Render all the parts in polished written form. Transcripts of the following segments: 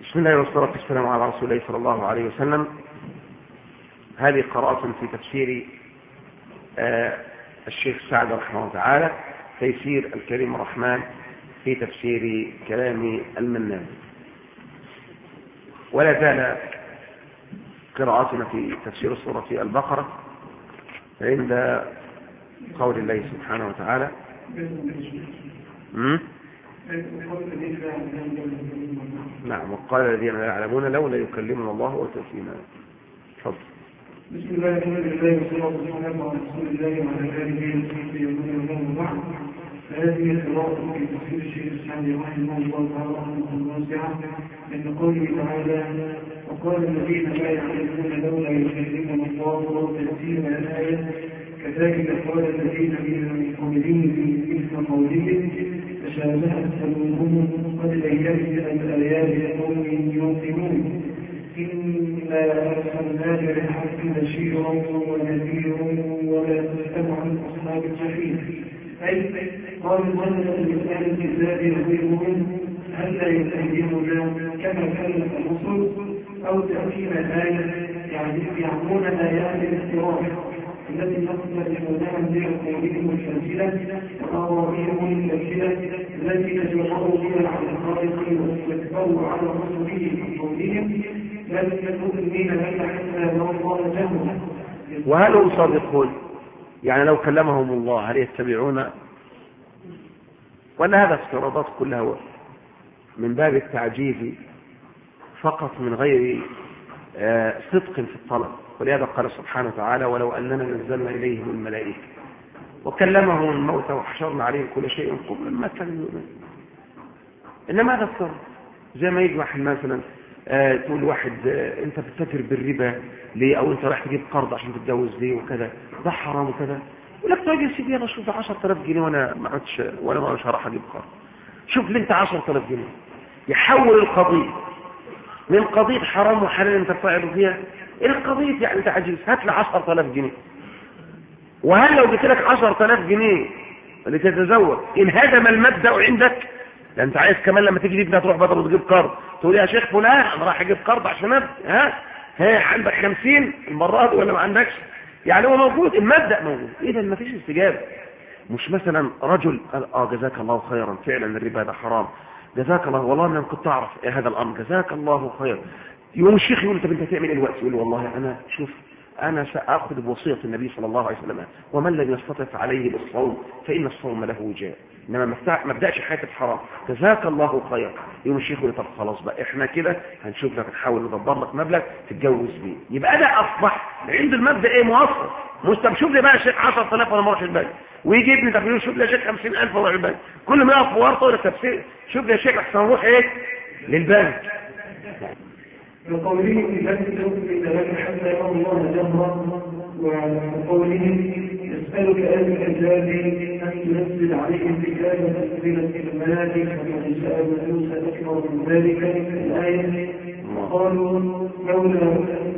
بسم الله والصلاة والسلام على رسول الله صلى الله عليه وسلم. هذه قراءة في تفسير الشيخ سعد رحمه الله تعالى، تيسير الكريم الرحمن في تفسير كلام المنان. ولا زال قراءتنا في تفسير سورة البقرة عند قول الله سبحانه وتعالى: نعم، وقال الذين لا يعلمون لولا يكلمنا الله وتسليما. تفضل. بسم الله الرحمن الرحيم، والصلاة والسلام على رسول الله وعلى آله وصحبه ومن والاه. هذه القراءة في تفسير الشيخ السعدي رحمه الله تعالى رحمه واسعة، من قوله تعالى: وقال الذين لا يعلمون لولا يكلمنا الله وتسليما الآية. كذلك قال الذين من قبلهم مثل قولهم تشابهت قلوبهم قد بينا الآيات لقوم يوقنون. إنا أرسلناك بالحق بشيرا ونذيرا ولا تسأل عن أصحاب الجحيم. أي قال ظنة من أهل الكتاب يخبرهم ألا يكلمنا كما كلف الرسل، أو تأتينا الآية يعمون آيات الاختراع التي يختلفونها من قولهم الفاسدة وأراضيهم الفاسدة التي تجرؤوا بها على الخالق واستكبروا على رسله بقولهم لن تؤمن لك حتى نرى الله جهرا. وهل هم صادقون؟ يعني لو كلمهم الله هل يتبعون؟ ولا هذا افتراضات كلها من باب التعجيز فقط من غير صدق في الطلب؟ ولهذا قال سبحانه وتعالى: ولو أننا نزلنا إليهم الملائكة وكلمهم الموتى وحشرنا عليهم كل شيء قبلا ما كانوا يؤمنون. إنما هذا افتراض. زي ما يجي واحد مثلا تقول واحد انت بتتاجر بالربا ليه، او انت رايح تجيب قرض عشان تتجوز ليه وكذا، ده حرام وكذا. يقول لك طيب يا سيدي انا اشوف 10000 جنيه وانا ما عدتش ولا ما هراح اجيب قرض. شوف لي انت 10000 جنيه. يحول القضيه من قضيه حرام وحلال انت فاعل فيها الى قضيه يعني تعجيز. هات لي 10000 جنيه. وهل لو جبت لك 10000 جنيه لتتزوج انهدم المبدا عندك؟ ده انت عايز كمان لما تيجي ابنك تروح بدل وتجيب قرض تقول يا شيخ فلان انا راح اجيب قرض عشان ابني. ها عندك 50 المره دي ولا ما عندكش؟ يعني هو موجود، المبدا موجود. اذا ما فيش استجابه. مش مثلا رجل قال جزاك الله خيرا فعلا الربا ده حرام، جزاك الله والله انا كنت اعرف هذا الامر، جزاك الله خيرا. يوم الشيخ يقول طب انت هتعمل ايه دلوقتي؟ يقول والله انا شوف انا ساخذ بوصيه النبي صلى الله عليه وسلم: ومن لم يستطع عليه بالصوم فان الصوم له وجاء. انما ما ابداش حياتي بحرام. جزاك الله خيرا. يوم الشيخ يقول طب خلاص بقى احنا كده هنشوف لك نحاول ندبر لك مبلغ تتجوز بيه. يبقى ده اصبح عند المبدا ايه؟ موصل. مش طب شوف لي بقى يا شيخ 10000 وانا ما اروحش البنك، ويجي ابني طب يقول شوف لي يا شيخ 50000 واروح البنك. كل ما يقف ورطه ولا تفسير شوف لي يا شيخ احسن نروح ايه للبنك. وقوله لن تؤمن لك حتى يرى الله جهرا، وقوله يسألك أهل الكتاب أن تنزل عليهم كتابا تنزل الملائكة فقد سألوا موسى أكبر من ذلك الآية. وقالوا لولا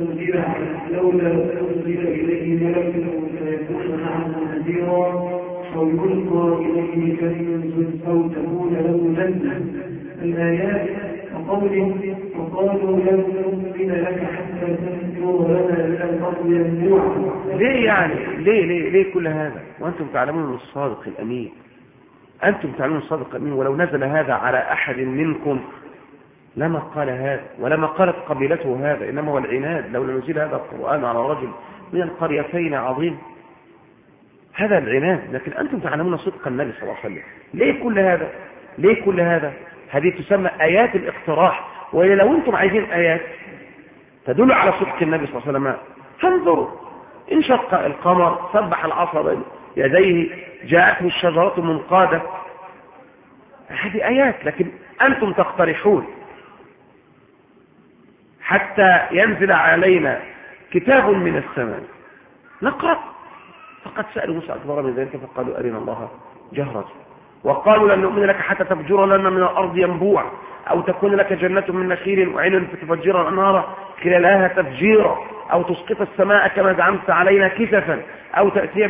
أنزل إليه ملك فيكون معه نذيرا أو يلقى إليه كنز أو تكون له جنة الآيات. وقالوا لن نؤمن لك حتى تنفر لنا من الأرض ينبوعا. ليه يعني؟ ليه كل هذا وأنتم تعلمون الصادق الأمين؟ أنتم تعلمون الصادق الأمين. ولو نزل هذا على أحد منكم لما قال هذا ولما قالت قبيلته هذا، إنما هو العناد. لو نزل هذا القرآن على رجل من القريتين عظيم هذا العناد. لكن أنتم تعلمون صدق النبي صلى الله عليه وسلم. ليه كل هذا؟ هذه تسمى آيات الاقتراح. ولو أنتم عايزين آيات تدل على صدق النبي صلى الله عليه وسلم فانظروا: انشق القمر، سبح العصا يديه، جاءته الشجرة منقادة. هذه آيات. لكن أنتم تقترحون حتى ينزل علينا كتاب من السماء نقرأ. فقد سألوا موسى أكبر من ذلك فقالوا أرنا الله جهرة. وقالوا لن نؤمن لك حتى تفجر لنا من الأرض ينبوع أو تكون لك جنة من نخيل وعين فتفجر الأنهار خلالها تفجيرا أو تسقط السماء كما زعمت علينا كسفا أو تأتي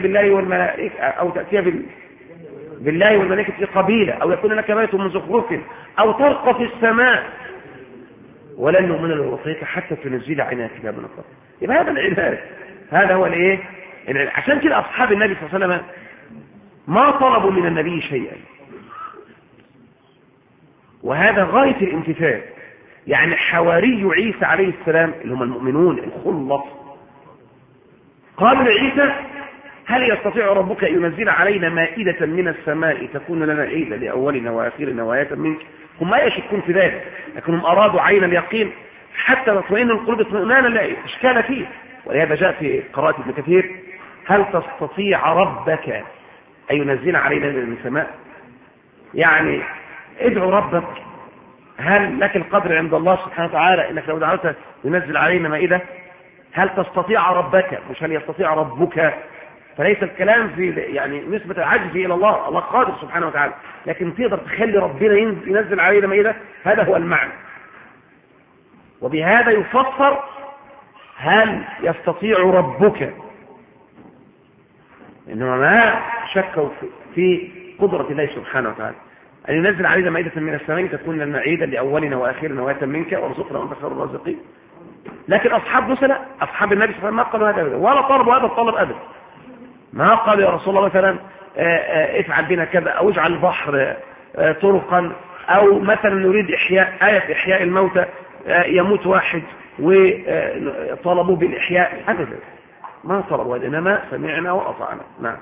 بالله والملائكة قبيلة أو يكون لك بيت من زخرف أو ترقى في السماء. ولن نؤمن لرقيك حتى تنزل علينا كتابا نقرأه. يبقى هذا العباد، هذا هو الايه. عشان كده اصحاب النبي صلى الله عليه وسلم ما طلبوا من النبي شيئا، وهذا غاية الامتثال. يعني حواري عيسى عليه السلام اللي هم المؤمنون الخلص قالوا لعيسى هل يستطيع ربك أن ينزل علينا مائدة من السماء تكون لنا عيدا لأولنا وآخرنا وآية منك؟ هم ما يشكون في ذلك، لكنهم أرادوا عين اليقين حتى تطمئن القلوب اطمئنانا لا إشكال فيه. ولهذا جاء في قراءة ابن كثير هل تستطيع ربك أن ينزل علينا من السماء؟ يعني ادعو ربك، هل لك القدر عند الله سبحانه وتعالى انك لو دعوت ينزل علينا مائدة؟ هل تستطيع ربك، مش هل يستطيع ربك. فليس الكلام في يعني نسبة العجز الى الله، الله قادر سبحانه وتعالى، لكن تقدر تخلي ربنا ينزل علينا مائدة؟ هذا هو المعنى. وبهذا يفسر هل يستطيع ربك، انما ما شكوا في قدرة الله سبحانه وتعالى أن ينزل علينا مائدة من السماء تكون لنا عيدا لأولنا وآخرنا وآية منك وارزقنا وأنت خير الرازقين. لكن أصحاب موسى لا، أصحاب النبي صلى الله عليه وسلم ما قالوا هذا ولا طلبوا هذا الطلب أبدا. ما قالوا يا رسول الله مثلا افعل بنا كذا أو اجعل البحر طرقا أو مثلا نريد إحياء آية إحياء الموتى يموت واحد وطلبوا بالإحياء أبدا، ما طلبوا هذا، إنما سمعنا وأطعنا. نعم.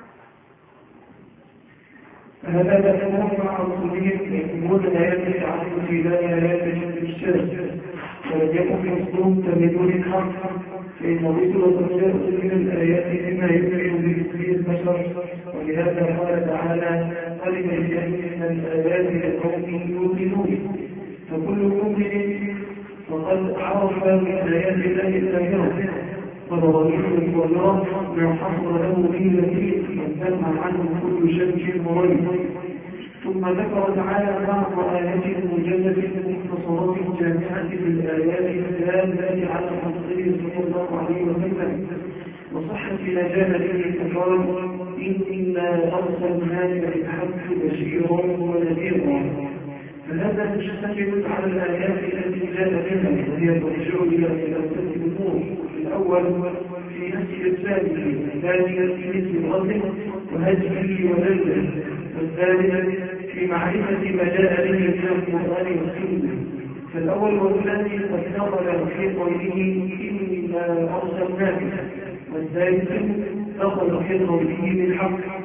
هذا كلام مع رسولهم يكون لا يتعلم في لا يتجد الشرك ولم يكن مصدوم تمدون الحق فإن رسول تجاوز من الآيات بما يدعو بمثل البشر. ولهذا قال تعالى قد بينا الآيات لقوم يوقنون. فكل مؤمن فقد عرف من آيات الله الآخرة فضروري والله ما حصل له في ذلك وانتهى عنه كل شك مريض. ثم ذكر تعالى بعض آيات مجلدة مختصرات جامعة في الآيات الدالة على الرسول صلى الله عليه وسلم وصحة نجاته فقال إنا أرسلناك بالحق بشيرا ونذيرا. فهذا مشتمل على الآيات التي جاء بها وهي ترجع إلى ثلاثة أمور. الأول في نفس الثاني، الثاني في مثل الرجل وهجره ولده، والثالث في معرفة ما جاء به من القرآن والسنة. فالأول والثاني قد دخل في قوله إنا أرسلناك، والثالث دخل في قوله بالحق.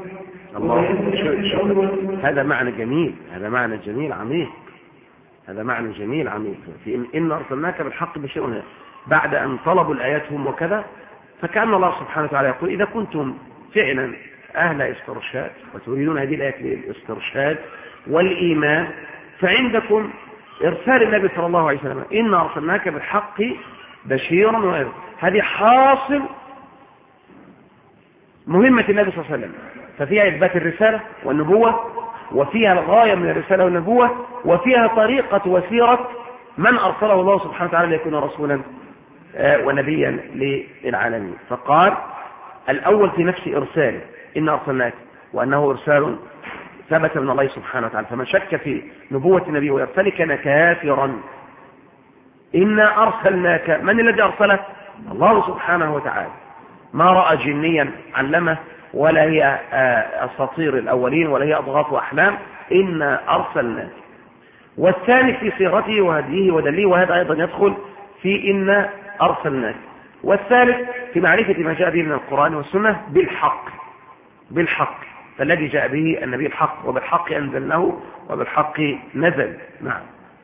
الله، هذا معنى جميل، هذا معنى جميل عميق، هذا معنى جميل عميق في إن أرسلناك بالحق بشيء. بعد أن طلبوا الآيات هم وكذا، فكأن الله سبحانه وتعالى يقول إذا كنتم فعلا أهل استرشاد وتريدون هذه الآيات للاسترشاد والإيمان فعندكم إرسال النبي صلى الله عليه وسلم إن أرسلناك بالحق بشيرا ونذيرا. هذه حاصل مهمة النبي صلى الله عليه وسلم، ففيها إثبات الرسالة والنبوة، وفيها الغاية من الرسالة والنبوة، وفيها طريقة وسيرة من أرسله الله سبحانه وتعالى ليكون رسولا ونبيا للعالمين. فقال الأول في نفس إرساله إن أرسلناك، وأنه إرسال ثبت من الله سبحانه وتعالى، فمن شك في نبوة النبي وإرساله كان كافرا. إنا أرسلناك، من الذي أرسله؟ الله سبحانه وتعالى. ما رأى جنيا علمه، ولا هي أساطير الأولين، ولا هي أضغاث أحلام. إنا أرسلناك. والثاني في صيغته وهديه ودليه، وهذا أيضا يدخل في إنا أرسلناك. والثالث في معرفة ما جاء به من القرآن والسنة بالحق، فالذي جاء به النبي الحق، وبالحق أنزلناه وبالحق نزل. نعم.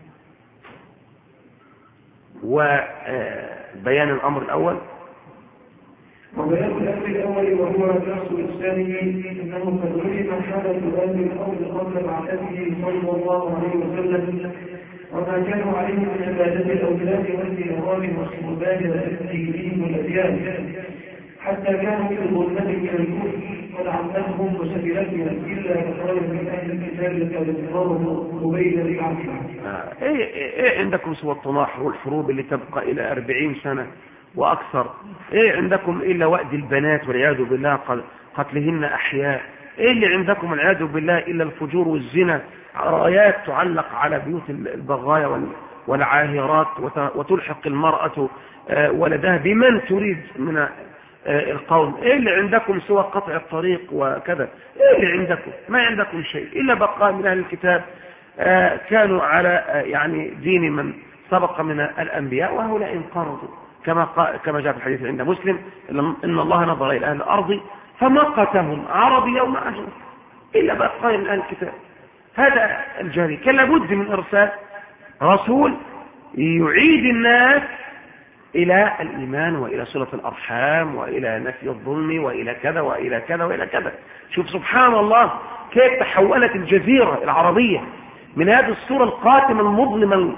وبيان الأمر الأول، وبيان الأمر الأول وهو نفس الثاني أنه قد علم حالة أهل الأرض قبل بعثته صلى الله عليه وسلم وما كانوا عليه من عبادة الأولاد والإغرام والصلبان والتكذيب والأديان، حتى كانوا في الظلمة من الكفر ولعلهم وسبيلتهم إلا كفار من أهل الكتاب قد اضطروا بين العافية. إيه عندكم سوى الطماح والحروب اللي تبقى إلى 40 سنة وأكثر؟ إيه عندكم إلا وأد البنات والعياذ بالله قتلهن أحياء؟ إيه اللي عندكم والعياذ بالله إلا الفجور والزنا، رايات تعلق على بيوت البغايا والعاهرات وتلحق المرأة ولدها بمن تريد من القوم. ايه اللي عندكم سوى قطع الطريق وكذا؟ ايه اللي عندكم؟ ما عندكم شيء إلا بقاء من أهل الكتاب كانوا على يعني دين من سبق من الأنبياء، وهؤلاء انقرضوا كما جاء في الحديث عند مسلم إن الله نظر إلى أهل الأرض فمقتهم عربي يوم عجم إلا بقاء من أهل الكتاب. هذا الجاري. كان لابد من إرسال رسول يعيد الناس إلى الإيمان وإلى صلة الأرحام وإلى نفي الظلم وإلى كذا وإلى كذا وإلى كذا. شوف سبحان الله كيف تحولت الجزيرة العربية من هذه الصورة القاتمة المظلمة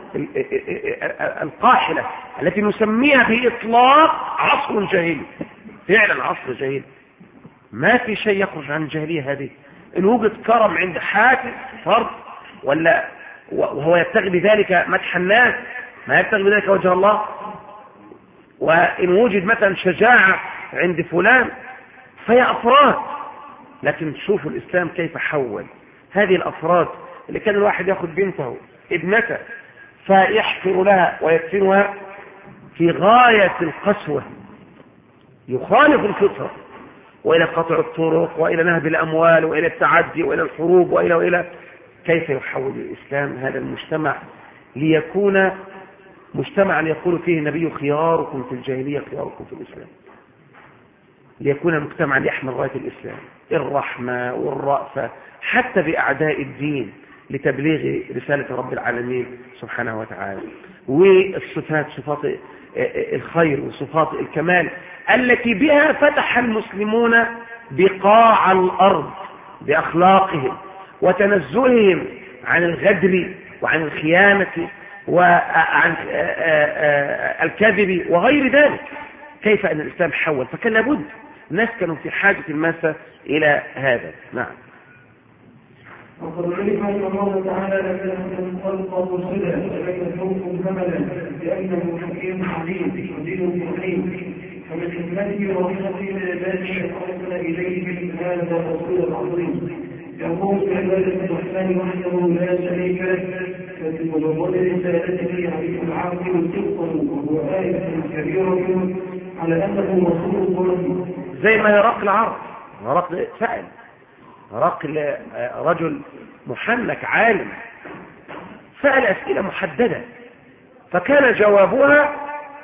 القاحلة التي نسميها بإطلاق عصر جاهلي. فعلا عصر جاهلي، ما في شيء يخرج عن الجاهلية هذه. إن وجد كرم عند حاكم فرد ولا وهو يبتغي بذلك مدح الناس، ما يبتغي بذلك وجه الله. وإن وجد مثلا شجاعة عند فلان فهي أفراد. لكن شوفوا الإسلام كيف حول هذه الأفراد اللي كان الواحد يأخذ بنته ابنته فيحفر لها ويدفنها في غاية القسوة، يخالف الفطرة، وإلى قطع الطرق وإلى نهب الأموال وإلى التعدي وإلى الحروب وإلى كيف يحول الإسلام هذا المجتمع ليكون مجتمعا يقول فيه النبي خياركم في الجاهلية خياركم في الإسلام، ليكون مجتمعا يحمل راية الإسلام، الرحمة والرأفة حتى بأعداء الدين لتبليغ رسالة رب العالمين سبحانه وتعالى. والصفات صفات الخير وصفات الكمال التي بها فتح المسلمون بقاع الأرض بأخلاقهم وتنزههم عن الغدر وعن الخيانة وعن الكذب وغير ذلك. كيف أن الإسلام حول، فكان لابد الناس كانوا في حاجة الماسة إلى هذا. نعم. وقد علم أن الله تعالى لم خلق مرسلا ولم يتركم هملا لأنه حكيم عليم ودين حكيم، فمن حكمته ورحمته لعباده أرسل إليهم هذا الرسول العظيم يقوم بعبادة الرحمن وحده لا شريك له، ففي مجرد رسالته عليه العاقل صدقه وهو آية كبيرة على أنه رسول الله. زي ما هرقل عرض، هرقل سأل، هرقل رجل محنك عالم سأل أسئلة محددة، فكان جوابها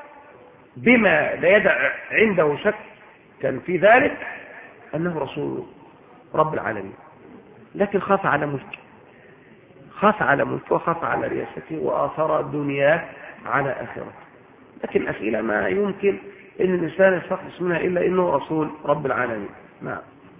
بما لا يدع عنده شك كان في ذلك أنه رسول رب العالمين. لكن خاف على ملكه، خاف على ملكه وخاف على رياسته وآثر الدنيا على آخرته. لكن أسئلة ما يمكن أن الإنسان يستخلص منها إلا أنه رسول رب العالمين. نعم.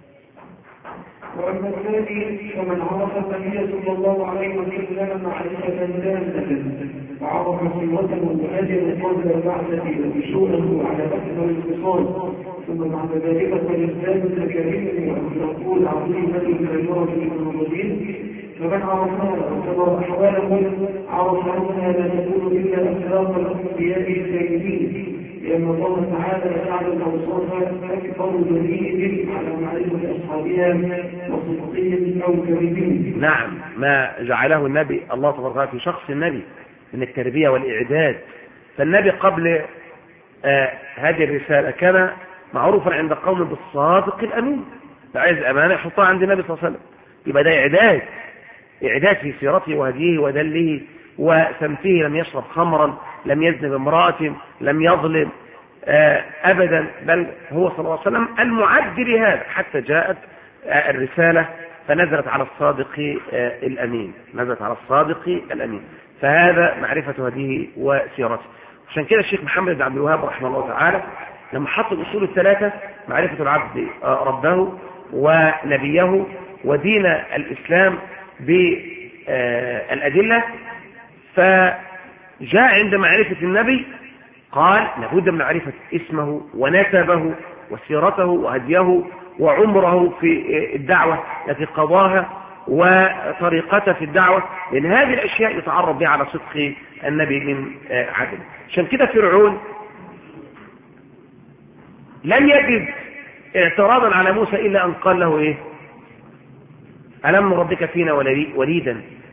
وأما الثاني فمن عرف النبي صلى الله عليه وسلم معرفة تامة وعرف سنته وأجل قبل البعثة وبشوره على أكثر الانتصار، ثم بعد ذلك فالإسلام الكريم والمقول العظيم الذي كبيره في المدين، فمن عرفها وكبر أحوالهم عرف أنها لا تكون إلا أخلاق الأنبياء الكريمين، لأن الله تعالى جعل الأوصاف أكثر دليل على معرفة أصحابها وصدقهم أو كريمين. نعم، ما جعله النبي الله تبارك وتعالى في شخص النبي من التربية والإعداد. فالنبي قبل هذه الرسالة كان معروفا عند قوم بالصادق الأمين، عايز أمانة يحطها عند النبي صلى الله عليه وسلم. يبقى ده إعداد في سيرته وهديه ودله وسمته، لم يشرب خمرا، لم يذنب امرأة، لم يظلم أبدا، بل هو صلى الله عليه وسلم المعد لهذا حتى جاءت الرسالة فنزلت على الصادق الأمين، نزلت على الصادق الأمين. فهذا معرفة هديه وسيرته. عشان كده الشيخ محمد بن عبد الوهاب رحمه الله تعالى لما حط الأصول الثلاثة معرفة العبد ربه ونبيه ودين الإسلام بالأدلة، فجاء عند معرفة النبي قال لابد من معرفة اسمه ونسبه وسيرته وهديه وعمره في الدعوة التي قضاها وطريقته في الدعوة، لأن هذه الأشياء يتعرف بها على صدق النبي من عدل. عشان كده فرعون لم يجد اعتراضا على موسى إلا أن قال له إيه؟ ألم نربك فينا وليدا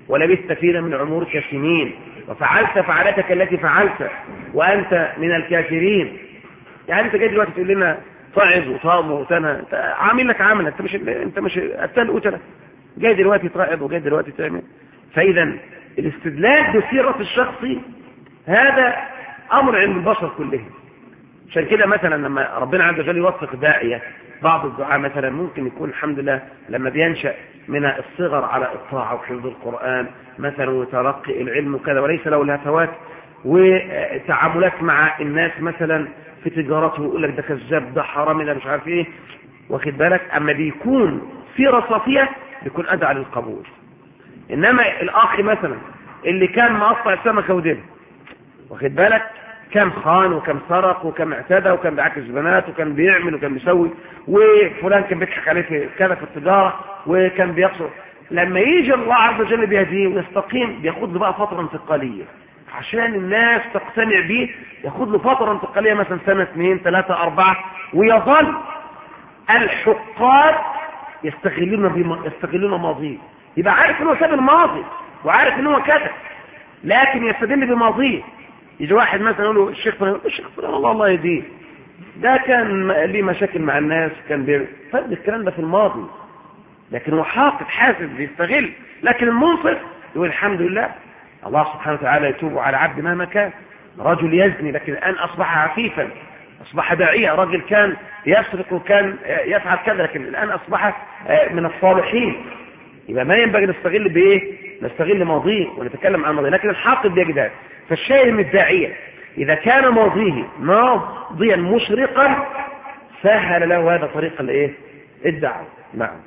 ولبثت فينا من عمرك سنين وفعلت فعلتك التي فعلت وأنت من الكافرين. يعني أنت جاي دلوقتي تقول لنا صعد وصام وتنهى، أنت عامل لك عمل، أنت مش أتل قتلة، جاي دلوقتي ترعب وجاي دلوقتي تعمل. فإذا الاستدلال بسيرة الشخص هذا أمر عند البشر كلهم. عشان كده مثلا لما ربنا عز وجل يوفق داعية، بعض الدعاء مثلا ممكن يكون الحمد لله لما بينشأ من الصغر على الطاعة وحفظ القرآن مثلا وتلقي العلم وكذا وليس له الهفوات وتعاملات مع الناس مثلا في تجارته ويقول لك ده كذاب ده حرامي ده مش عارف ايه، واخد بالك، اما بيكون سيرة صافية بيكون أدعى للقبول. انما الاخ مثلا اللي كان مقطع السمكة وديله، واخد بالك، كان خان وكان سرق وكان اعتدى وكان بيعكس بنات وكان بيعمل وكان بيسوي، وفلان كان بيضحك عليه في كذا في التجارة وكان بيقصر، لما يجي الله عز وجل بيهديه ويستقيم بياخد له بقى فترة انتقالية عشان الناس تقتنع بيه، ياخد له فترة انتقالية مثلا سنة 2 3 4، ويظل الحقاد يستغلون ماضيه، يبقى عارف انه ساب الماضي وعارف انه كذا لكن يستدل بماضيه. يجي واحد مثلا يقول له الشيخ فلان الله يهديه ده كان ليه مشاكل مع الناس كان فرد الكلام ده في الماضي، لكن هو حاقد حاسد بيستغل. لكن المنصف يقول الحمد لله الله سبحانه وتعالى يتوب على عبد مهما كان، رجل يزني لكن الآن أصبح عفيفا، أصبح داعية، رجل كان يسرق وكان يفعل كذا لكن الآن أصبح من الصالحين. يبقى ما ينبغي نستغل بإيه؟ نستغل ماضيه ونتكلم عن ماضيه، لكن الحاقد بيجداد. فالشيء من الداعية إذا كان ماضيه ماضيا مشرقا سهل له هذا طريق الايه؟ الدعوة. نعم.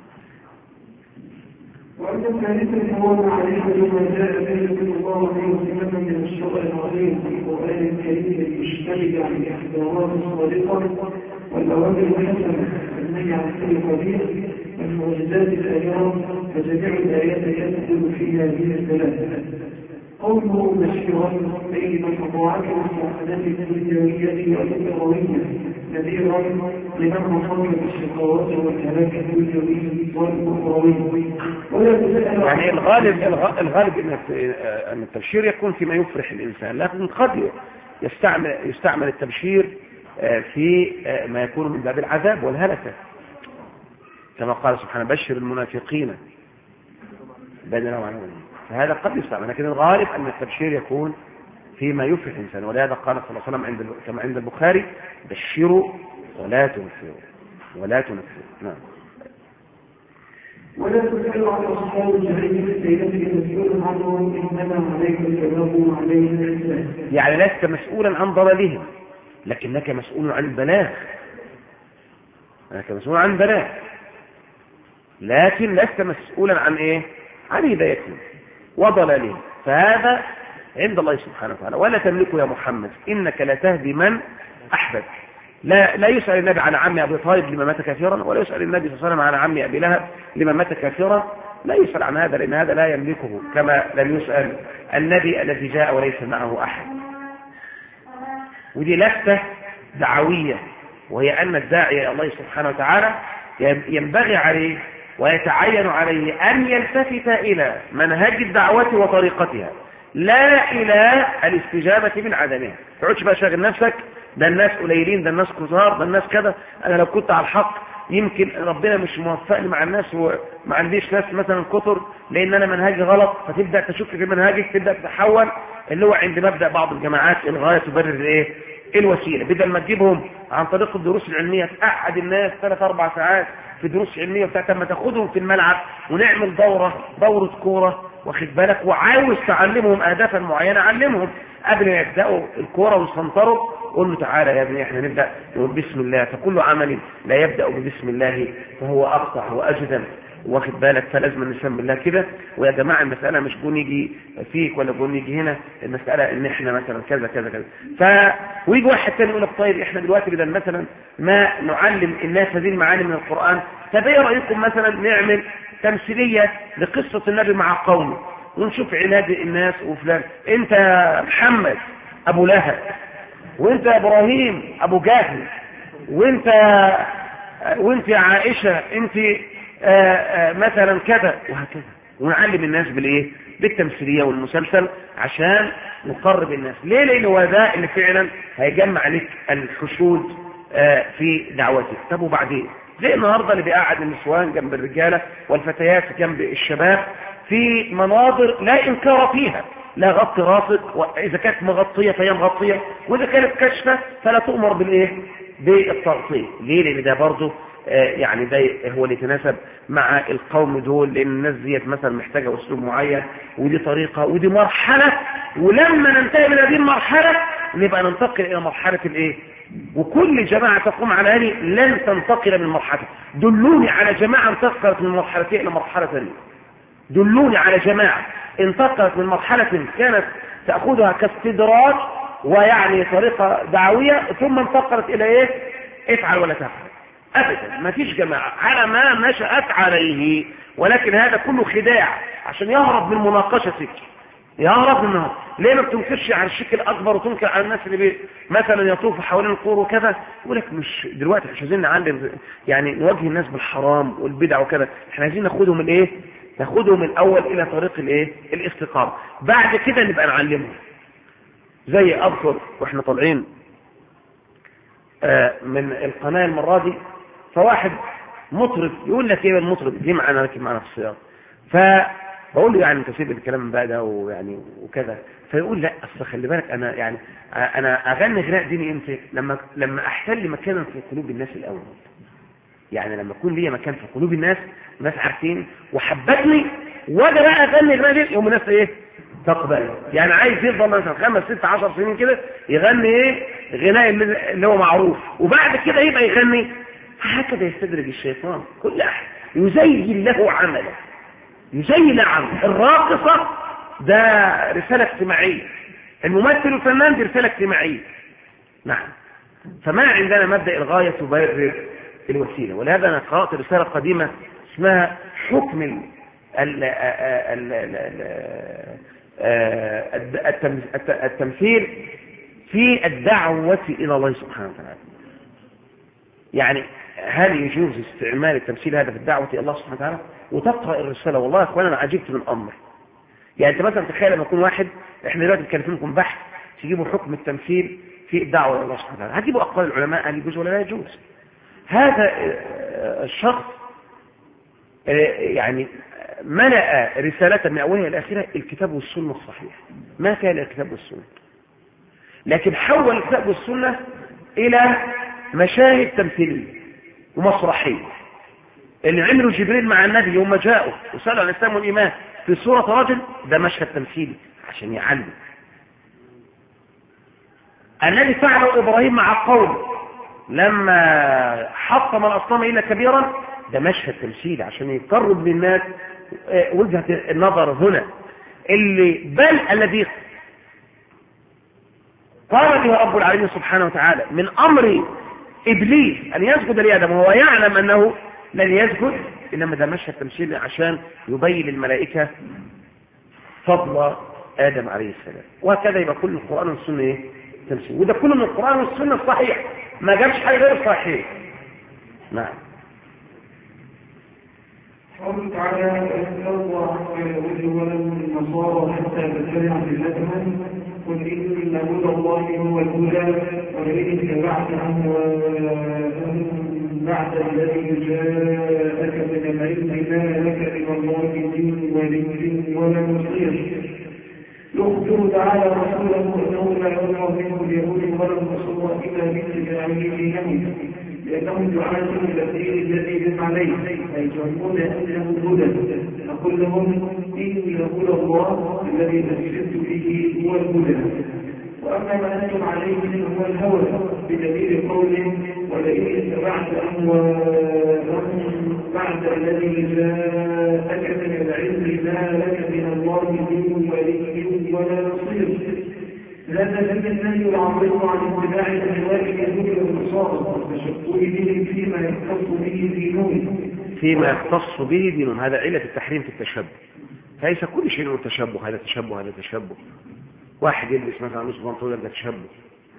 وأن الثالثة هو عليه بما جاء به صلى الله عليه وسلم من الشرع العظيم في القرآن الكريم المشتمل على الإحضارات الصادقة والأوامر الحسنة والنهي عن كل قبيح والمعجزات الآيات فجميع الآيات يدخل في هذه الثلاثة. قوله بشيرا بين الخطوات والمحدثات الدنيوية والأخروية نذيرا لمن وصل بالشقاوات والهلاك الدنيوي والأخروي. يعني الغالب أن التبشير يكون فيما يفرح الإنسان، لكن قد يستعمل التبشير في ما يكون من باب العذاب والهلكة كما قال سبحانه بشر المنافقين بيننا وبينهم، فهذا قد يستعمل، لكن الغالب أن التبشير يكون فيما يفرح الإنسان. ولهذا قال صلى الله عليه وسلم كما عند البخاري بشروا ولا تنفروا ولا تنفروا. نعم. ولا تسأل عن أصحاب الجحيم التي مسؤول عنهم إنما عليك الجواب وعليه الإحسان. يعني لست مسؤولا عن ضلالهم لكنك مسؤول عن البلاغ، أنك مسؤول عن البلاغ لكن لست مسؤولا عن إيه؟ عن هدايتهم وضلالهم، فهذا عند الله سبحانه وتعالى. ولا تملكه يا محمد إنك لا تهدي من أحببت. لا يسأل النبي عن عم أبي طالب لما مات كافرا، ولا يسأل النبي صلى الله عليه وسلم عن عم أبي لهب لما مات كافرا، لا يسأل عن هذا لأن هذا لا يملكه، كما لم يسأل النبي الذي جاء وليس معه أحد. ودي لفتة دعوية، وهي أن الداعي إلى الله سبحانه وتعالى ينبغي عليه ويتعين عليه أن يلتفت إلى منهج الدعوة وطريقتها لا إلى الاستجابة من عدمها. تعودش بقى شاغل نفسك ده الناس قليلين ده الناس كثار ده الناس كذا، أنا لو كنت على الحق يمكن ربنا مش موفقني مع الناس وما عنديش ناس مثلا كثر لأن أنا منهجي غلط، فتبدأ تشك في منهجك، تبدأ تتحول اللي هو عند مبدأ بعض الجماعات الغاية تبرر إيه؟ الوسيلة. بدل ما تجيبهم عن طريق الدروس العلمية تقعد الناس 3-4 ساعات في دروس علمية وبتاعت لما تاخدهم في الملعب ونعمل دورة كورة، واخد بالك، وعاوز تعلمهم أهدافا معينة علمهم قبل ما يبدأوا الكورة ويسنطروا، قول له تعالى يا ابني احنا نبدأ نقول بسم الله، فكل عمل لا يبدأ ببسم الله فهو أقطع وأجدم، واخد بالك، فلازم نسمي الله كده. ويا جماعة المسألة مش جون يجي فيك ولا جون يجي هنا، المسألة ان احنا مثلا كذا كذا كذا. ويجي واحد تاني يقول لك طيب احنا دلوقتي بدل مثلا ما نعلم الناس هذه المعاني من القرآن، طب ايه رأيكم مثلا نعمل تمثيلية لقصة النبي مع قومه ونشوف عناد الناس وفلان، انت محمد ابو لهب وانت ابراهيم ابو جهل وانت عائشة انت مثلا كذا، ونعلم الناس بالايه؟ بالتمثيليه والمسلسل عشان نقرب الناس. ليه؟ لان هو ده اللي فعلا هيجمع لك الحشود في دعوتك. طب وبعدين؟ زي النهارده اللي بيقعد النسوان جنب الرجاله والفتيات جنب الشباب في مناظر لا انكار فيها، لا غطي راسك، واذا كانت مغطيه فهي مغطيه، واذا كانت كشفه فلا تؤمر بالايه؟ بالتغطيه. ليه؟ لان ده برضه يعني ده هو اللي يتناسب مع القوم دول، لان الناس ديت مثلا محتاجه اسلوب معين، ودي طريقه ودي مرحله، ولما ننتهي من هذه المرحله نبقى ننتقل الى مرحله الايه؟ وكل جماعه تقوم على هذه لن تنتقل من مرحله. دلوني على جماعه انتقلت من مرحلتين الى مرحله ثانيه. دلوني على جماعه انتقلت من مرحله كانت تاخذها كاستدراج ويعني طريقه دعويه ثم انتقلت الى ايه؟ افعل ولا تفعل. ابدا ما فيش جماعه على ما نشأت عليه، ولكن هذا كله خداع عشان يهرب من مناقشتك، يهرب منها. ليه ما بتنكرش على الشرك الاكبر وتنكر على الناس اللي مثلا يطوفوا حوالين القبور وكذا؟ يقول لك مش دلوقتي مش عايزين نعلم يعني نواجه الناس بالحرام والبدع وكذا، احنا عايزين ناخدهم الايه؟ ناخدهم الاول الى طريق الايه؟ الاستقامه، بعد كده نبقى نعلمهم. زي اذكر واحنا طالعين من القناه المره دي، فواحد مطرب يقول لك ايه المطرب دي معانا راكب معانا في السياره، فبقول له يعني انت سيب الكلام بقى ده ويعني وكذا، فيقول لا اصل خلي بالك انا يعني انا اغني غناء ديني امتى؟ لما احتل مكانا في قلوب الناس الاول، يعني لما يكون ليا مكان في قلوب الناس عارفين وحبتني وانا بقى اغني غناء دي، يوم الناس ايه؟ تقبل. يعني عايز يفضل مثلا 5 6 10 سنين كده يغني ايه؟ غناء اللي هو معروف، وبعد كده يبقى يغني. هكذا يستدرج الشيطان كل احد، يزين له عمله، يزين عمله. الراقصه ده رساله اجتماعيه، الممثل والفنان دي رساله اجتماعيه. نعم. فما عندنا مبدا الغايه تبرر الوسيله، ولهذا انا قرات رساله قديمه اسمها حكم التمثيل في الدعوه الى الله سبحانه وتعالى. يعني هل يجوز استعمال التمثيل هذا في الدعوه الى الله سبحانه وتعالى؟ وتقرا الرساله. والله يا اخوانا انا عجبت من امر. يعني انت مثلا تخيل لما يكون واحد، احنا دلوقتي بنتكلم لكم بحث تجيبوا حكم التمثيل في الدعوه الى الله سبحانه وتعالى، هتجيبوا اقوال العلماء هل يجوز ولا لا يجوز. هذا الشخص يعني ملأ رسالة من أولها إلى آخرها الكتاب والسنة الصحيح، ما كان الكتاب والسنة، لكن حول الكتاب والسنة إلى مشاهد تمثيلية ومسرحية. اللي عمله جبريل مع النبي يوم جاءوا وسألوا عن الإسلام والإيمان في صورة رجل، ده مشهد تمثيلي عشان يعلم. الذي فعله إبراهيم مع قومه لما حطم الأصنام إلى كبيرا، ده مشهد تمثيلي عشان يقرب للناس وجهة النظر هنا. بل الذي قال به رب العالمين سبحانه وتعالى من أمر إبليس أن يسجد لآدم وهو يعلم أنه لن يسجد، إنما ده مشهد تمثيلي عشان يبين للملائكة فضل آدم عليه السلام. وهكذا يبقى كل القرآن والسنة تمثيل، وده كله من القرآن والسنة الصحيح، ما جابش حاجة غير صحيح. نعم. قوله تعالى فإن الله يهود ولم النصارى حتى تتبع ملتهم قل إن هدى الله هو الهدى ولئن اتبعت أهواءهم بعد الذي جاءك من العلم ما لك من الله دين ولي ولا نصير. يخبر تعالى رسوله أنه لا يرضى منه اليهود ولا النصارى إلا باتباعه دينهم، لأنهم يعادون الدين الذي هم عليه، أي يزعمون أنه هدى. نقول لهم إن هدى الله الذي نسلت به هو الهدى، وأما ما أنتم عليه هو الهوى بدليل قوله ولئن اتبعت أهواءهم بعد الذي جاءك من العلم ما لك من الله دين ولي ولا نصير. هذا لم النهي العظيم عن اتباع الأهواء اليهود والنصارى والتشبه بهم فيما يختص به دينهم. هذا علة التحريم في التشبه. فليس كل شيء له تشبه، هذا تشبه هذا تشبه. واحد يلبس مثلا نص بنطلون ده تشبه،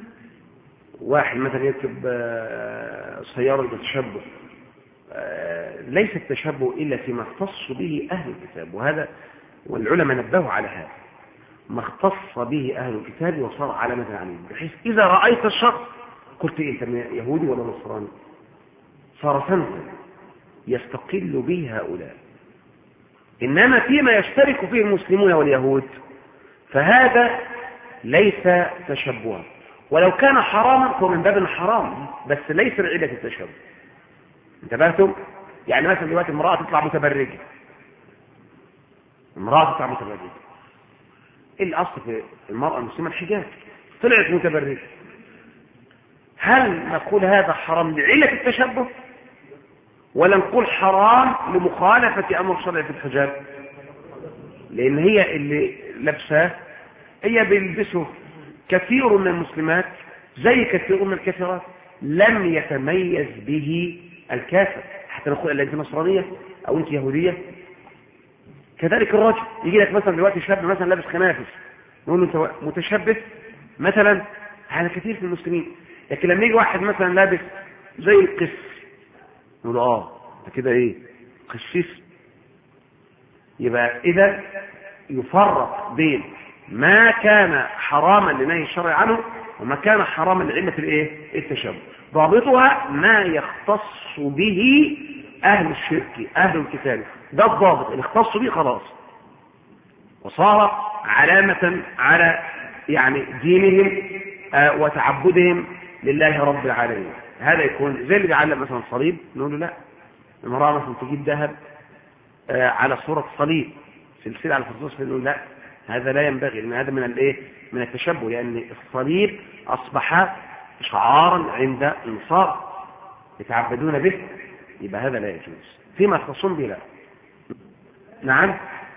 واحد مثلا يركب سيارة ده تشبه، ليس التشبه إلا فيما اختص به أهل الكتاب، وهذا والعلماء نبهوا على هذا، ما اختص به أهل الكتاب وصار علامة عليهم، بحيث إذا رأيت الشخص قلت أنت يهودي ولا نصراني، صار سمسا يستقل به هؤلاء. إنما فيما يشترك فيه المسلمون واليهود فهذا ليس تشبها، ولو كان حراما فهو من باب الحرام، بس ليس العلة التشبه. انتبهتم؟ يعني مثلا دلوقتي امرأة تطلع متبرجة، امرأة تطلع متبرجة، ايه الأصل في المرأة المسلمة؟ الحجاب، طلعت متبرجة، هل نقول هذا حرام لعلة التشبه ولا نقول حرام لمخالفة أمر شرعي في الحجاب؟ لأن هي اللي لبساه هي بيلبسه كثير من المسلمات زي كثير من الكافرات، لم يتميز به الكافر، حتى نقول إلا أنت نصرانية أو أنت يهودية. كذلك الرجل يجي لك مثلا دلوقتي شاب مثلا لابس خنافس، نقول له أنت متشبه مثلا، هذا كثير في المسلمين. لكن لما يجي واحد مثلا لابس زي القس نقول له ده كده ايه؟ قسيس. يبقى إذا يفرق بين ما كان حراما لنهي الشرع عنه وما كان حراما لعلة الايه؟ التشبه. ضابطها ما يختص به أهل الشرك أهل الكتاب، ده الضابط اللي اختص به خلاص، وصار علامة على يعني دينهم وتعبدهم لله رب العالمين. هذا يكون زي اللي بيعلق مثلا صليب، نقول له لا، المرأة مثلا تجيب ذهب على صورة صليب، سلسلة على فصوص، نقول لا، هذا لا ينبغي، لأن هذا من الايه؟ من التشبه، لأن الصليب أصبح شعارا عند النصارى يتعبدون به، يبقى هذا لا يجوز. فيما يختصون به لا. نعم،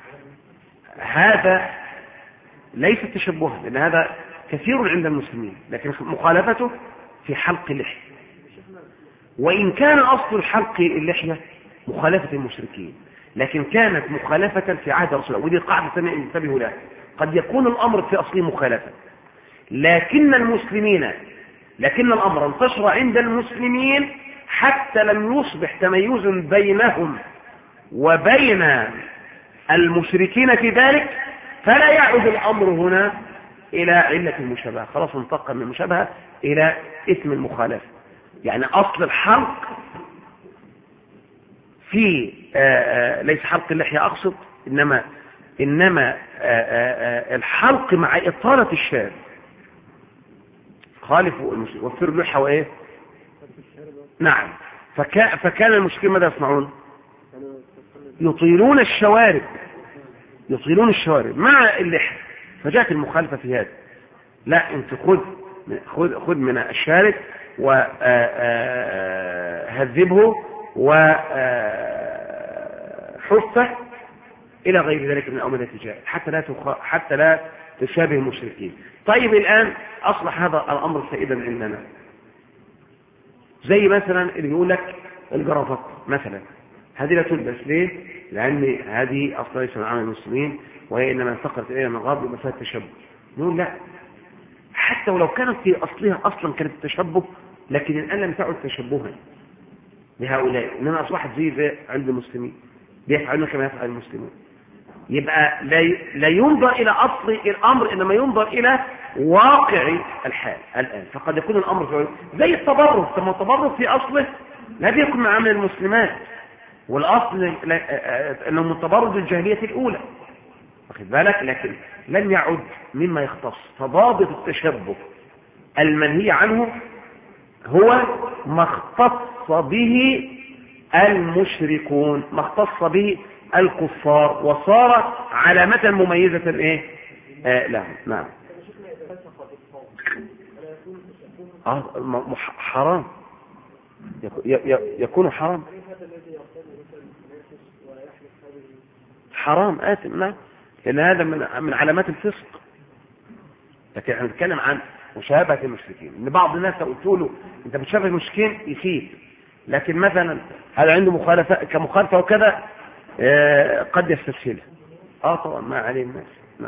هذا ليس تشبها، لأن هذا كثير عند المسلمين، لكن مخالفته في حلق اللحية، وإن كان أصل الحلق اللحية مخالفة المشركين، لكن كانت مخالفة في عهد رسول الله، ودي قاعدة ثانية انتبهوا لها. قد يكون الأمر في أصله مخالفة، لكن الأمر انتشر عند المسلمين حتى لم يصبح تميز بينهم وبين المشركين في ذلك، فلا يعود الأمر هنا إلى علة المشابهة، خلاص انتقل من المشابهة إلى اسم المخالفة. يعني أصل الحلق في ليس حلق اللحية أقصد، إنما الحلق مع إطالة الشارب. خالفوا المشرك وفروا اللحى وإيه؟ نعم. فكان المشركين ماذا يصنعون؟ يطيلون الشوارب مع اللحى. فجاءت المخالفة في هذا، لا، انت خذ من الشارب وهذبه وحفه إلى غير ذلك من الأمر التي جاءت، حتى لا تشابه المشركين. طيب الآن أصبح هذا الأمر سائدا عندنا، زي مثلا اللي يقول لك الجرافات مثلا، هذه لا تلبس ليه؟ لأن هذه أصلا ليس من عمل المسلمين، وهي إنما انتقلت إلينا من الغرب بمسألة التشبه. نقول لا، حتى ولو كانت في أصلها أصلا كانت التشبه، لكن الآن لم تعد تشبها لهؤلاء، إنما أصبحت زي عند المسلمين، بيفعلون كما يفعل المسلمون. يبقى لا ينظر إلى أصل الأمر، إنما ينظر إلى واقع الحال الآن. فقد يكون الأمر زي التبرج، ثم التبرج في أصله لا بيكون من عمل المسلمات، والأصل أنه من تبرج الجاهلية الأولى، واخد بالك، لكن لن يعد مما يختص. فضابط التشبه المنهي عنه هو ما اختص به المشركون، ما اختص به الكفار، وصار علامة مميزة ايه لهم. نعم. حرام، يكون حرام آثم. نعم، لأن هذا من علامات الفسق. لكن احنا نتكلم عن مشابهة المشركين، ان بعض الناس لو قلت له انت بتشابه المشركين يسيب، لكن مثلا هذا عنده مخالفة كمخالفة وكذا قد يستسهلها. طبعا ما عليه الناس. نعم.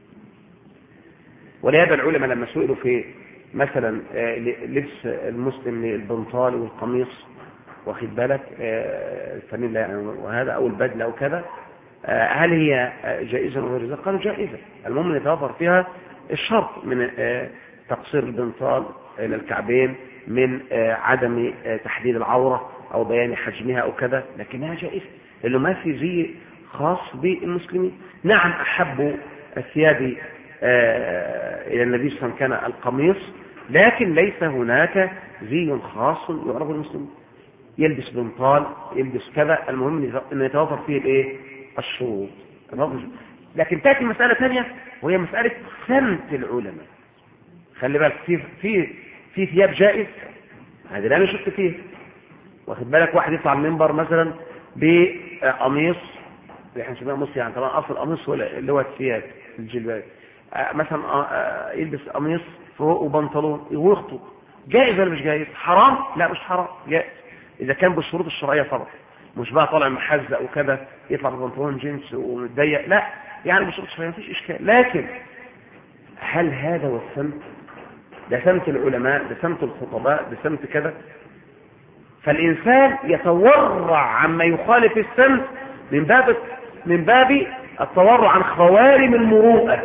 ولهذا العلماء لما سئلوا في مثلا لبس المسلم للبنطال والقميص واخد بالك الفانيلا يعني وهذا أو البدلة أو كذا، هل هي جائزة أو غير جائزة؟ قالوا جائزة. المهم أن يتوفر فيها الشرط من تقصير البنطال إلى الكعبين، من عدم تحديد العورة أو بيان حجمها أو كذا، لكنها جائزة لأنه ما في زي خاص بالمسلمين. نعم أحبوا الثياب إلى النبي صلى الله عليه وسلم كان القميص، لكن ليس هناك زي خاص يعرف المسلمين، يلبس بنطال يلبس كذا، المهم أن يتوفر فيه الايه الشروط. لكن تأتي مسألة ثانية وهي مسألة سمت العلماء. خلي بالك في ثياب جائز، هذه لا نشك فيه. واخد بالك واحد يطلع المنبر مثلا بقميص احنا نسميها قميص، يعني طبعا اصل القميص اللي هو الثياب الجلباب، مثلا يلبس قميص فوق وبنطلون ويخطب، جائز ولا مش جائز؟ حرام؟ لا مش حرام، جائز اذا كان بالشروط الشرعيه طبعا، مش بقى طالع محزق وكذا يطلع ببنطلون جينز ومتضيق، لا يعني بالشروط الشرعيه مفيش اشكال. لكن هل هذا هو السمت؟ ده سمت العلماء، ده سمت الخطباء، ده سمت كذا. فالإنسان يتورع عما يخالف السمت من باب التورع عن خوارم المروءة.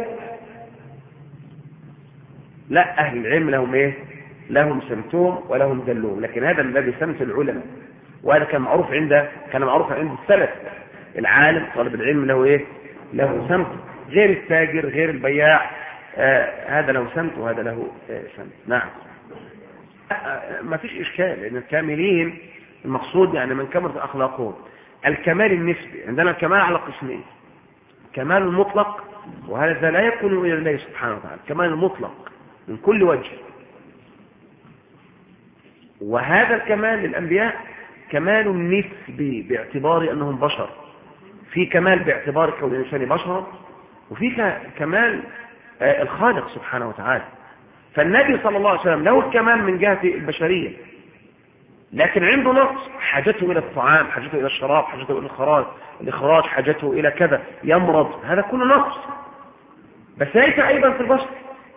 لا، أهل العلم لهم إيه؟ لهم سمتهم ولهم دلهم، لكن هذا من باب سمت العلماء، وهذا كان معروف عند السلف. العالم طالب العلم له إيه؟ له سمت، غير التاجر غير البياع، هذا له سمت وهذا له سمت. نعم ما فيش إشكال، لأن الكاملين المقصود يعني من كملت أخلاقهم. الكمال النسبي عندنا الكمال على قسمين: كمال المطلق، وهذا لا يكون إلى الله سبحانه وتعالى، كمال المطلق من كل وجه، وهذا الكمال للأنبياء كمال نسبي باعتبار أنهم بشر، في كمال باعتبار كون الإنسان بشر، وفي كمال الخالق سبحانه وتعالى. فالنبي صلى الله عليه وسلم له الكمال من جهة البشرية، لكن عنده نقص، حاجته إلى الطعام، حاجته إلى الشراب، حاجته إلى الإخراج، حاجته إلى كذا، يمرض، هذا كله نقص، بس ليس عيبا في البشر.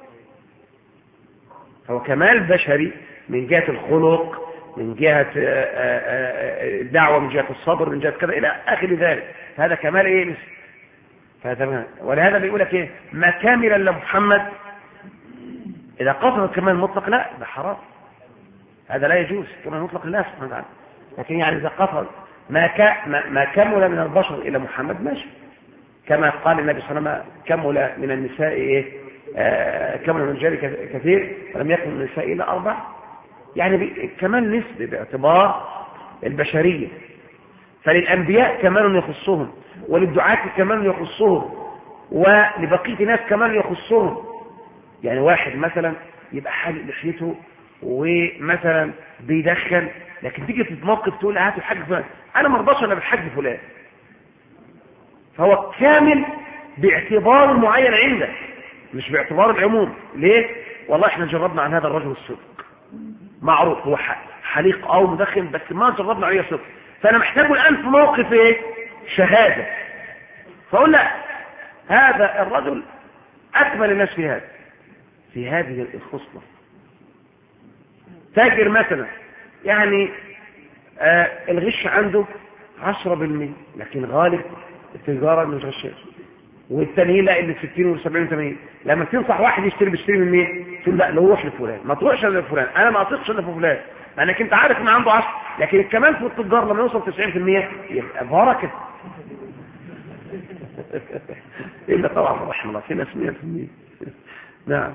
هو كمال بشري من جهة الخلق، من جهة الدعوة، من جهة الصبر، من جهة كذا إلى آخر ذلك. هذا كمال إيه؟ ولهذا بيقول لك إيه؟ ما كاملا لمحمد. إذا قصد الكمال المطلق لا، ده حرام، هذا لا يجوز. كمال مطلق لله سبحانه وتعالى، لكن يعني إذا قصد ما كمل من البشر إلى محمد ماشي، كما قال النبي صلى الله عليه وسلم: كمل من النساء إيه؟ كمل من الرجال كثير ولم يكن من النساء إلا 4. يعني كمال نسبي باعتبار البشرية. فللأنبياء كمال يخصهم، وللدعاة كمال يخصهم، ولبقية ناس كمال يخصهم. يعني واحد مثلا يبقى حالق لحيته ومثلا بيدخن، لكن تيجي في موقف تقول هات الحاج فلان، انا ما ارضاش الا بالحاج فلان، فهو كامل باعتبار معين عنده، مش باعتبار العموم. ليه؟ والله احنا جربنا عن هذا الرجل الصدق، معروف هو حليق او مدخن، بس ما جربنا عليه صدق، فانا محتاجه الان في موقف ايه؟ شهاده، فاقول لا، هذا الرجل اكمل الناس في هذه الخصلة. تاجر مثلا يعني الغش عنده 10%، لكن غالب التجارة مش غشاش، والتانيين لا، اللي 60 و70 و80. لما تنصح واحد بيشتري من مين؟ تقول لا، لو روح لفلان، ما تروحش لفلان، انا ما اثقش الا في فلان، لانك انت عارف ان عنده 10. لكن كمان في التجار لما يوصل 90% يبقى بركه. الا طبعا رحمه الله في ناس 100%. نعم.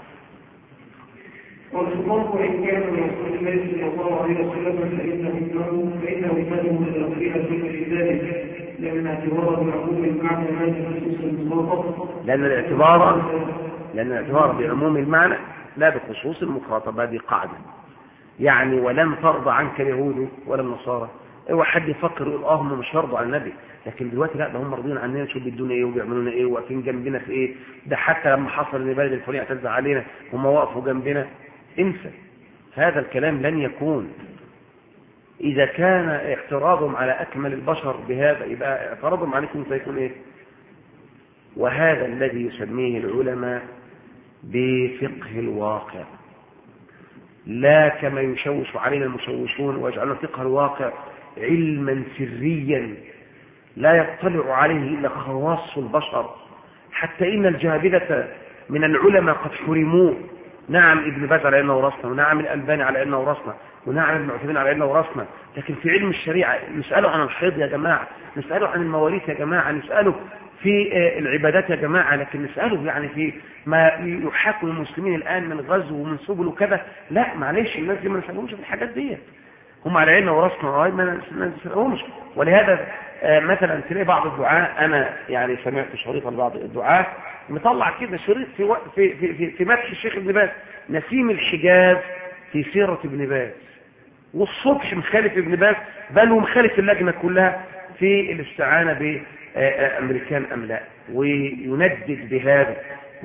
والخطاب إن كان من رسول الله صلى الله عليه وسلم فإنه كان من الأخيرة في ذلك، لأن اعتبار بعموم المعنى ما بخصوص المخاطب، لأن الاعتبار بعموم المعنى لا بخصوص المخاطب. هذه قاعدة يعني: ولن ترضى عنك اليهود ولا النصارى. هو حد يفكر يقول هم مش هيرضوا عن النبي، لكن دلوقتي لا، ده هم راضيين عننا، شوف بيدونا ايه وبيعملونا ايه وواقفين جنبنا في ايه. ده حتى لما حصل ان بلد الفلاني اعتز علينا هم وقفوا جنبنا. انسى هذا الكلام، لن يكون. إذا كان اعتراضهم على أكمل البشر بهذا، يبقى اعتراضهم عليكم سيكون إيه؟ وهذا الذي يسميه العلماء بفقه الواقع، لا كما يشوش علينا المشوشون ويجعلون فقه الواقع علما سريا لا يطلع عليه إلا خواص البشر، حتى إن الجهابذة من العلماء قد حرموه. نعم ابن باز على أنه ورثنا، ونعم الألباني على أنه ورثنا، ونعم ابن عثيمين على أنه ورثنا، لكن في علم الشريعة نسأله عن الحيض يا جماعة، نسأله عن المواريث يا جماعة، نسأله في العبادات يا جماعة، لكن نسأله يعني في ما يحاكم المسلمين الآن من غزو ومن سبل وكذا، لا معلش الناس دي ما نسألهمش في الحاجات دي، هم على علم ورثنا ما نسألهمش. ولهذا مثلا تلاقي بعض الدعاء، أنا يعني سمعت شريطا لبعض الدعاء مطلع كده شريط في مدح الشيخ ابن باز، نسيم الحجاز في سيرة ابن باز، والصبح مخالف ابن باز، بل ومخالف اللجنة كلها في الاستعانة بأمريكان أملاء، ويندد بهذا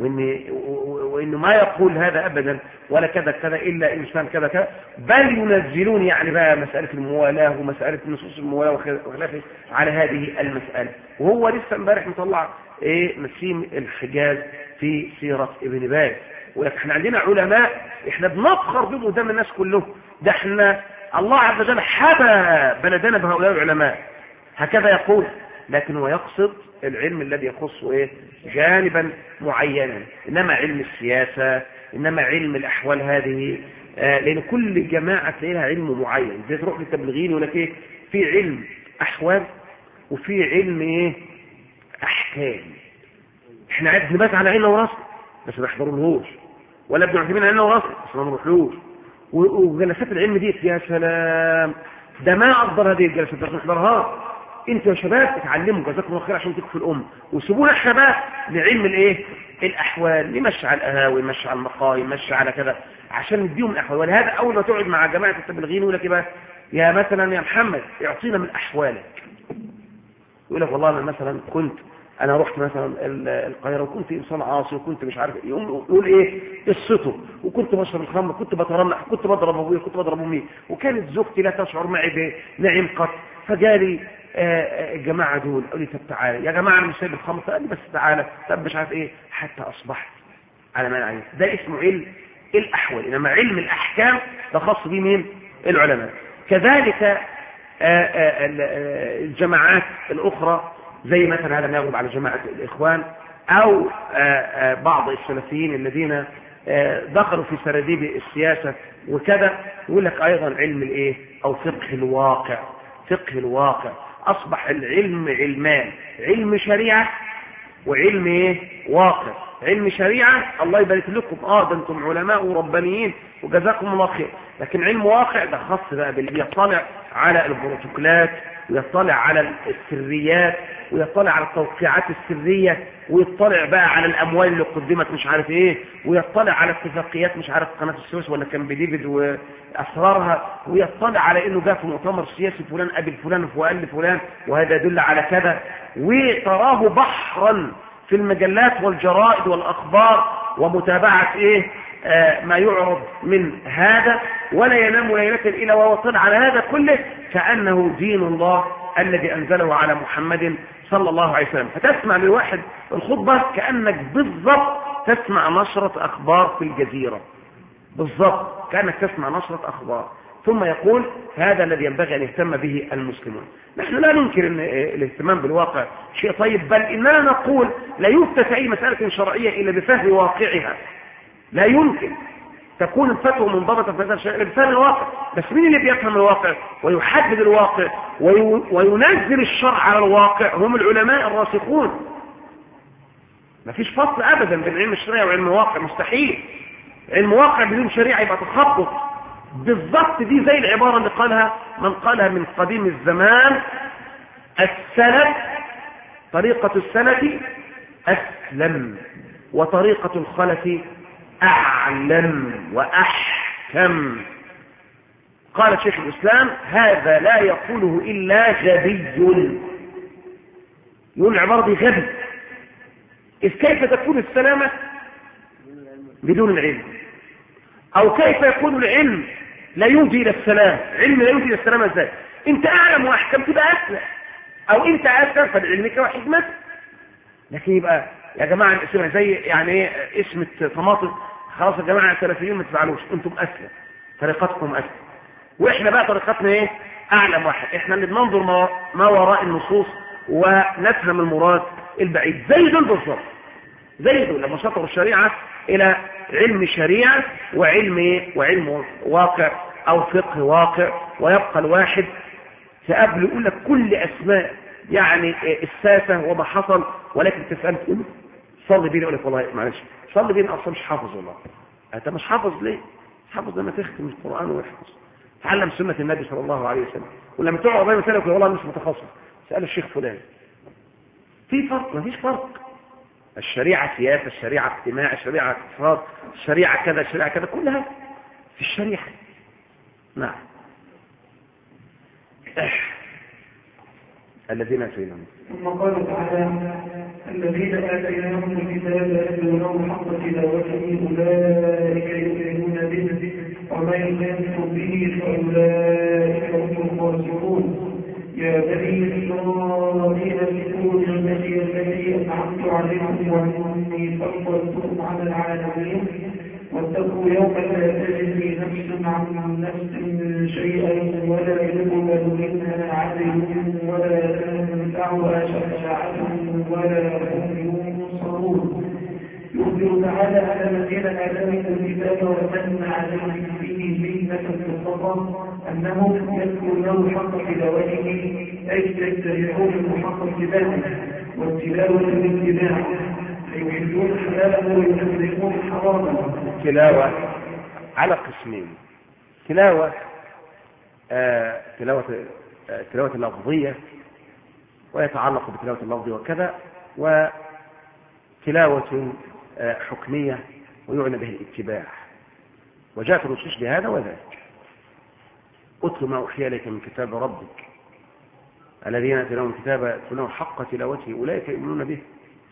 وإنه ما يقول هذا أبدا ولا كذا كذا إلا إنسان كذا كذا، بل ينزلون يعني بقى مسألة الموالاة ومسألة نصوص الموالاة وخلافه على هذه المسألة. وهو لسه امبارح مطلع نسيم الحجاز في سيرة ابن باز. ولكن احنا عندنا علماء احنا بنفخر بهم قدام الناس كلهم، ده احنا الله عز وجل حبى بلدنا بهؤلاء العلماء هكذا يقول، لكن هو يقصد العلم الذي يخص جانبا معينا، انما علم السياسة، انما علم الاحوال هذه لان كل جماعة لها علم معين. زي تروح للتبليغيين يقول لك في علم احوال وفي علم احكام. احنا عايز نبات على عيننا وراسنا بس ما نحضرلهوش، ولا ابن عثيمين علينا وراسنا بس ما نروحلوش. وجلسات العلم دي يا سلام، ده ما افضل هذه الجلسات بس نحضرها. انتوا يا شباب اتعلموا جزاكم الله خير عشان تكفوا الامه، وسيبونا احنا بقى لعلم الاحوال، نمشي على القهاوي، نمشي على المقاهي، نمشي على كذا عشان نديهم الاحوال. ولهذا اول ما تقعد مع جماعه التبليغيين يقول لك بقى يا مثلا يا محمد اعطينا من احوالك، يقول لك والله انا مثلا انا رحت مثلا القاهره وكنت انسان عاصي وكنت مش عارف يقول قصته، وكنت بشرب الخمر، كنت بترنح، كنت بضرب ابويا، كنت بضرب امي، وكانت زوجتي لا تشعر معي بنعيم قط، فجالي الجماعه دول قالوا لي طب تعالى يا جماعه انا مش سايب الخمر، فقال لي بس تعالى، طب مش عارف حتى اصبحت على ما انا عايز. ده اسمه علم الاحوال. انما علم الاحكام ده خاص به مين؟ العلماء. كذلك الجماعات الاخرى زي مثلا هذا ما يغلب على جماعة الإخوان أو بعض السلفيين الذين دخلوا في سراديب السياسة وكذا، يقول لك أيضا علم أو فقه الواقع. فقه الواقع أصبح العلم علمان، علم شريعة وعلم واقع. علم شريعة الله يبارك لكم ده انتم علماء وربانيين وجزاكم الله خير، لكن علم واقع ده خاص بقى باللي يطلع على البروتوكولات ويطلع على السريات ويطلع على التوقيعات السرية ويطلع بقى على الأموال اللي قدمت مش عارف ويطلع على اتفاقيات مش عارف قناة السويس ولا كان بديفيد وأسرارها، ويطلع على إنه جاء في مؤتمر سياسي فلان قابل فلان وقال لفلان وهذا يدل على كذا، وتراه بحرا في المجلات والجرائد والأخبار ومتابعة ما يعرض من هذا، ولا ينام ليلة إلا وهو طلع على هذا كله كأنه دين الله الذي أنزله على محمد صلى الله عليه وسلم. فتسمع للواحد الخطبة كأنك بالضبط تسمع نشرة أخبار في الجزيرة، بالضبط كأنك تسمع نشرة أخبار، ثم يقول هذا الذي ينبغي أن يهتم به المسلمون. نحن لا ننكر أن الاهتمام بالواقع شيء طيب، بل إننا نقول لا يفتى أي مسألة شرعية إلا بفهم واقعها. لا يمكن تكون الفتوى منضبطة في هذا الشيء إلا بفهم الواقع. بس مين اللي بيفهم الواقع ويحدد الواقع وينزل الشرع على الواقع؟ هم العلماء الراسخون. ما فيش فصل أبدا بين علم الشريعة وعلم الواقع، مستحيل. علم واقع بدون شريعة يبقى تخبط بالضبط. دي زي العبارة اللي قالها من قالها من قديم الزمان: السلف طريقة السلف أسلم وطريقة الخلف أعلم وأحكم. قال شيخ الإسلام: هذا لا يقوله إلا غبي. يقول العبارة دي غبي. إذ كيف تكون السلامة بدون العلم؟ أو كيف يكون العلم لا يودي إلى السلام؟ علم لا يودي إلى السلام ازاي؟ أنت أعلم وأحكم تبقى أسلم، أو أنت أسلم فلعلمك وحكمتك. لكن يبقى يا جماعة الاسم زي يعني اسم طماطم، خلاص يا جماعة السلفيين ما تفعلوش، أنتم أسلم، طريقتكم أسلم، وإحنا بقى طريقتنا أعلم واحد. إحنا اللي بننظر ما وراء النصوص ونفهم المراد البعيد. زي دول بالظبط، زي دول لما شطروا الشريعة إلى علم شريعة وعلم واقع أو فقه واقع، ويبقى الواحد تقابله يقول لك كل أسماء يعني الساسة وما حصل، ولكن تسأل تقول صلي بيني، يقول لك والله معلش صلي بيني أصلا مش حافظ. والله أنت مش حافظ ليه؟ حافظ لما تختم القرآن ويحفظ، تعلم سنة النبي صلى الله عليه وسلم. ولما تقعد قضايا مسألة يقول والله مش متخصص، سأل الشيخ فلان. في فرق؟ ما فيش فرق. الشريعة سياسة، الشريعة اجتماع، الشريعة اقتصاد، الشريعة كذا، الشريعة كذا، كلها في الشريعة. نعم. الذين آتيناهم. ثم قال تعالى: الذين آتيناهم الكتاب يتلونه حق تلاوته أولئك يؤمنون به ومن يكفر به فأولئك هم الخاسرون. يا بني إسرائيل اذكروا نعمتي التي أنعمت عليكم وإني فضلتكم على العالمين واتقوا يوما لا تجزي نفس عن نفس شيئا ولا يقبل منها عدل ولا تنفعها شفاعة ولا هم ينصرون. يخبر تعالى على الذين آتيناهم الكتاب ومن عليهم فيه نعمة الصبر أنهم يذكرون حق تلاوته، أي يتبعون حق اتباعه، والتلاوة الاتباع، فيحلون حلاله ويحرمون حرامه. تلاوة على قسمين: تلاوة تلاوة اللفظية ويتعلق بتلاوة اللفظ وكذا، وتلاوة حكمية ويعنى به الاتباع. وجاءت النصوص بهذا وذاك. اتل ما أوحي إليك من كتاب ربك الذين آتيناهم الكتاب يتلونه حق تلاوته أولئك يؤمنون به.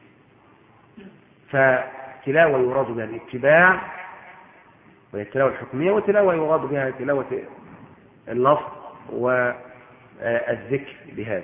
فتلاوة يراد بها الاتباع وهي التلاوة الحكمية، وتلاوة يراد بها تلاوة اللفظ والذكر بهذا.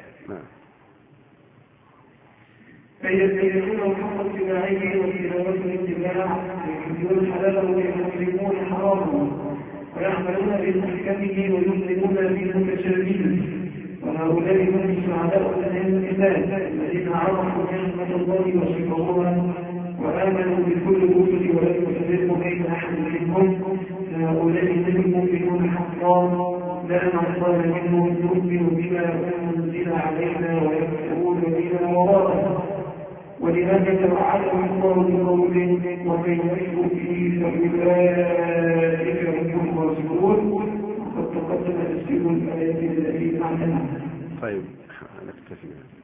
فيتبعون حق اتباعه وتلاوة الاتباع، يحلون حلاله ويحرمون حرامه، ويعملون بمحكمه ويسلمون بمتشابهه. وهؤلاء هم السعداء الانسان الذين عرفوا نعمة الله وشكروها وآمنوا بكل رسل ولم يفرقوا بين أحد منهم. هؤلاء هم المؤمنون حقا لا نعصان منهم، يؤمن بما أنزل علينا ويكفرون بما وراءه. ولهذا توعدهم الله بقول: ومن يكفر به فأولئك هم الخاسرون. وقد تقدم تفسير الآيات التي معناها. طيب نكتفي.